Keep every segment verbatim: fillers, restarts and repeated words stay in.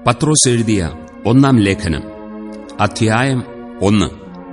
പത്രോസ് എഴുതിയ ഒന്നാം ലേഖനം, അധ്യായം ഒന്ന്.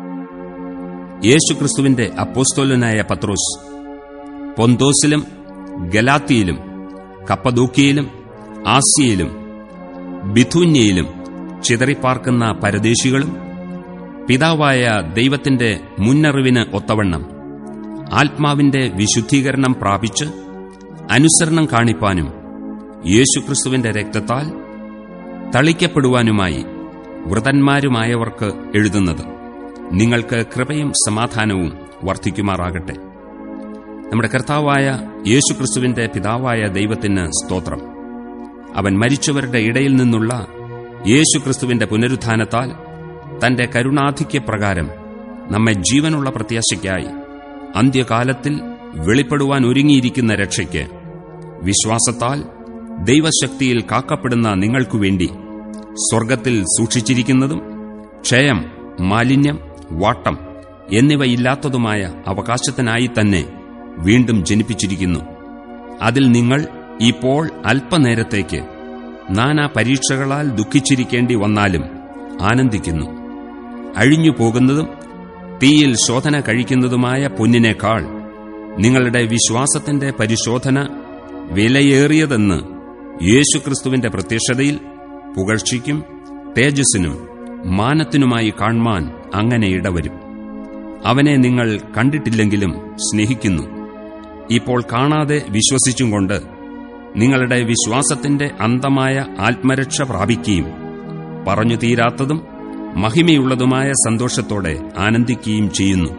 യേശുക്രിസ്തുവിന്റെ അപ്പോസ്തലനായ പത്രോസ്, പൊന്തോസിലും ഗലാത്തിയിലും കപ്പദോക്യയിലും ആസ്യയിലും ബിഥൂന്യയിലും ചിതറിപ്പാർക്കുന്ന പരദേശികളും പിതാവായ ദൈവത്തിന്റെ മുന്നറിവിന് ഒത്തവണ്ണം ആത്മാവിന്റെ വിശുദ്ധീകരണം പ്രാപിച്ച് അനുസരണം കാണിപ്പാനും യേശുക്രിസ്തുവിന്റെ രക്തത്താൽ തളിക്കപ്പെടുവാനുമായി വൃതന്മാരുമായവർക്ക് എഴുതുന്നത്, നിങ്ങൾക്ക് കൃപയും സമാധാനവും വർദ്ധിക്കുമാറാകട്ടെ. നമ്മുടെ കർത്താവായ യേശുക്രിസ്തുവിന്റെ പിതാവായ ദൈവത്തിന് സ്തോത്രം. അവൻ മരിച്ചവരുടെ ഇടയിൽ നിന്നുള്ള യേശുക്രിസ്തുവിന്റെ പുനരുത്ഥാനത്താൽ തന്റെ കരുണാധിക്യപ്രകാരം നമ്മെ ജീവനുള്ള പ്രത്യാശയ്ക്കായി അന്ത്യകാലത്തിൽ വെളിപ്പെടുവാൻ ഒരുങ്ങിയിരിക്കുന്ന രക്ഷയ്ക്ക് വിശ്വാസത്താൽ ദൈവശക്തിയിൽ കാക്കപ്പെടുന്ന നിങ്ങൾക്കുവേണ്ടി സ്വർഗ്ഗത്തിൽ സൂക്ഷിച്ചിരിക്കുന്നതും ക്ഷയം, മാലിന്യം, വാട്ടം എന്നിവയില്ലാത്തതുമായ അവകാശത്തിനായി തന്നെ വീണ്ടും ജനിപ്പിച്ചിരിക്കുന്നു. അതിൽ നിങ്ങൾ ഇപ്പോൾ അല്പനേരത്തേക്ക് നാനാ പരീക്ഷകളാൽ ദുഃഖിച്ചിരിക്കേണ്ടി വന്നാലും ആനന്ദിക്കുന്നു. അഴിഞ്ഞു പോകുന്നതും തീയിൽ ശോധന കഴിക്കുന്നതുമായ പൊന്നിനേക്കാൾ നിങ്ങളുടെ വിശ്വാസത്തിന്റെ പരിശോധന വിലയേറിയതെന്ന് യേശുക്രിസ്തുവിന്റെ പ്രത്യക്ഷതയിൽ പുകഴ്ചയ്ക്കും തേജസ്സിനും മാനത്തിനുമായി കാൺമാൻ അങ്ങനെ ഇടവരും. അവനെ നിങ്ങൾ കണ്ടിട്ടില്ലെങ്കിലും സ്നേഹിക്കുന്നു. ഇപ്പോൾ കാണാതെ വിശ്വസിച്ചും കൊണ്ട് നിങ്ങളുടെ വിശ്വാസത്തിന്റെ അന്തമായ ആത്മരക്ഷ പ്രാപിക്കുകയും പറഞ്ഞു തീരാത്തതും മഹിമയുള്ളതുമായ സന്തോഷത്തോടെ ആനന്ദിക്കുകയും ചെയ്യുന്നു.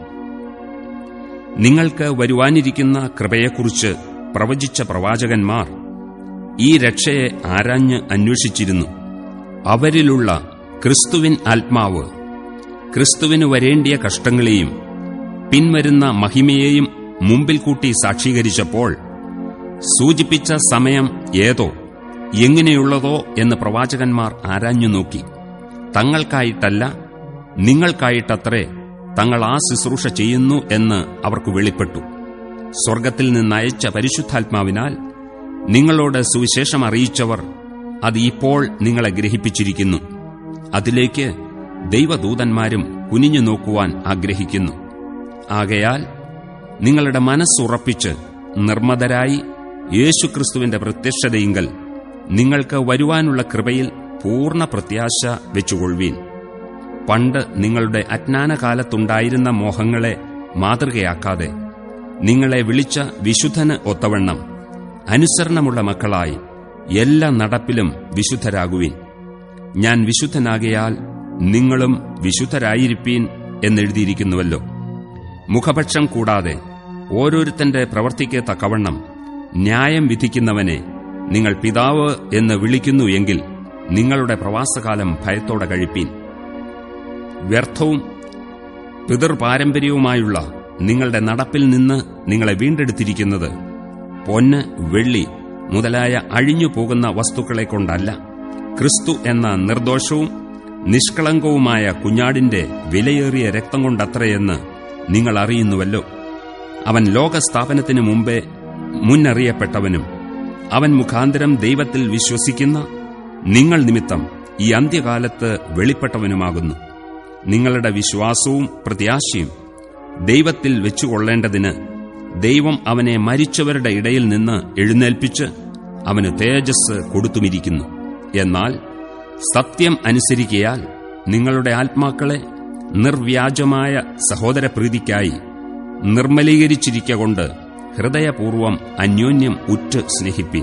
നിങ്ങൾക്ക് വരുവാനിരിക്കുന്ന കൃപയെക്കുറിച്ച് പ്രവചിച്ച പ്രവാചകന്മാർ ഈ രക്ഷയെ ആരാഞ്ഞ് അന്വേഷിച്ചിരുന്നു. അവരിലുള്ള ക്രിസ്തുവിൻ ആത്മാവ് ക്രിസ്തുവിന് വരേണ്ടിയ കഷ്ടങ്ങളെയും പിൻവരുന്ന മഹിമയെയും മുമ്പിൽ കൂട്ടി സാക്ഷീകരിച്ചപ്പോൾ സൂചിപ്പിച്ച സമയം ഏതോ എങ്ങനെയുള്ളതോ എന്ന് പ്രവാചകന്മാർ ആരാഞ്ഞു നോക്കി. തങ്ങൾക്കായിട്ടല്ല, നിങ്ങൾക്കായിട്ടത്രേ തങ്ങൾ ആ ശുശ്രൂഷ ചെയ്യുന്നു എന്ന് അവർക്ക് വെളിപ്പെട്ടു. സ്വർഗ്ഗത്തിൽ നിന്നയച്ച പരിശുദ്ധാത്മാവിനാൽ നിങ്ങളോട് സുവിശേഷം അറിയിച്ചവർ അത് ഇപ്പോൾ നിങ്ങളെ ഗ്രഹിപ്പിച്ചിരിക്കുന്നു. അതിലേക്ക് ദൈവദൂതന്മാരും കുനിഞ്ഞു നോക്കുവാൻ ആഗ്രഹിക്കുന്നു. ആകയാൽ നിങ്ങളുടെ മനസ്സുറപ്പിച്ച് നിർമ്മതരായി യേശുക്രിസ്തുവിന്റെ പ്രത്യക്ഷതയിങ്കൽ നിങ്ങൾക്ക് വരുവാനുള്ള കൃപയിൽ പൂർണ്ണ പ്രത്യാശ വെച്ചുകൊള്ളുവീൻ. പണ്ട് നിങ്ങളുടെ അജ്ഞാനകാലത്തുണ്ടായിരുന്ന മോഹങ്ങളെ മാതൃകയാക്കാതെ നിങ്ങളെ വിളിച്ച വിശുദ്ധന് ഒത്തവണ്ണം അനുസരണമുള്ള മക്കളായി എല്ലാ നടപ്പിലും വിശുദ്ധരാകുവീൻ. ഞാൻ വിശുദ്ധനാകയാൽ നിങ്ങളും വിശുദ്ധരായിരിപ്പീൻ എന്നെഴുതിയിരിക്കുന്നുവല്ലോ. മുഖപക്ഷം കൂടാതെ ഓരോരുത്തന്റെ പ്രവൃത്തിക്ക് തക്കവണ്ണം ന്യായം വിധിക്കുന്നവനെ നിങ്ങൾ പിതാവ് എന്ന് വിളിക്കുന്നു എങ്കിൽ നിങ്ങളുടെ പ്രവാസകാലം ഭയത്തോടെ കഴിപ്പീൻ. വ്യർത്ഥവും പിതൃപാരമ്പര്യവുമായുള്ള നിങ്ങളുടെ നടപ്പിൽ നിന്ന് നിങ്ങളെ വീണ്ടെടുത്തിരിക്കുന്നത് പൊന്ന്, വെള്ളി മുതലായ അഴിഞ്ഞു പോകുന്ന വസ്തുക്കളെ കൊണ്ടല്ല, ക്രിസ്തു എന്ന നിർദോഷവും നിഷ്കളങ്കവുമായ കുഞ്ഞാടിന്റെ വിലയേറിയ രക്തം കൊണ്ടത്രയെന്ന് നിങ്ങൾ അറിയുന്നുവല്ലോ. അവൻ ലോകസ്ഥാപനത്തിനു മുമ്പേ മുന്നറിയപ്പെട്ടവനും അവൻ മുഖാന്തരം ദൈവത്തിൽ വിശ്വസിക്കുന്ന നിങ്ങൾ നിമിത്തം ഈ അന്ത്യകാലത്ത് വെളിപ്പെട്ടവനുമാകുന്നു. നിങ്ങളുടെ വിശ്വാസവും പ്രത്യാശയും ദൈവത്തിൽ വെച്ചുകൊള്ളേണ്ടതിന് ദൈവം അവനെ മരിച്ചവരുടെ ഇടയിൽ നിന്ന് എഴുന്നേൽപ്പിച്ച് അവന് തേജസ് കൊടുത്തുമിരിക്കുന്നു. എന്നാൽ സത്യം അനുസരിക്കയാൽ നിങ്ങളുടെ ആത്മാക്കളെ നിർവ്യാജമായ സഹോദരപ്രീതിക്കായി നിർമ്മലീകരിച്ചിരിക്കൊണ്ട് ഹൃദയപൂർവം അന്യോന്യം ഉറ്റ് സ്നേഹിപ്പീൻ.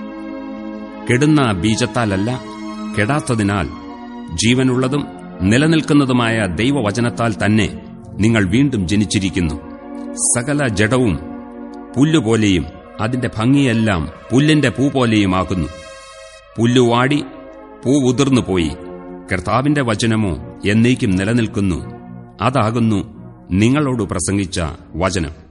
കെടുന്ന ബീജത്താലല്ല, കെടാത്തതിനാൽ ജീവനുള്ളതും നിലനിൽക്കുന്നതുമായ ദൈവവചനത്താൽ തന്നെ നിങ്ങൾ വീണ്ടും ജനിച്ചിരിക്കുന്നു. സകല ജഡവും പുല്ലുപോലെയും അതിന്റെ ഭംഗിയെല്ലാം പുല്ലിന്റെ പൂ പോലെയുമാകുന്നു. പുല്ലുവാടി പൂ ഉതിർന്നുപോയി, കർത്താവിന്റെ വചനമോ എന്നേക്കും നിലനിൽക്കുന്നു. അതാകുന്നു നിങ്ങളോട് പ്രസംഗിച്ച വചനം.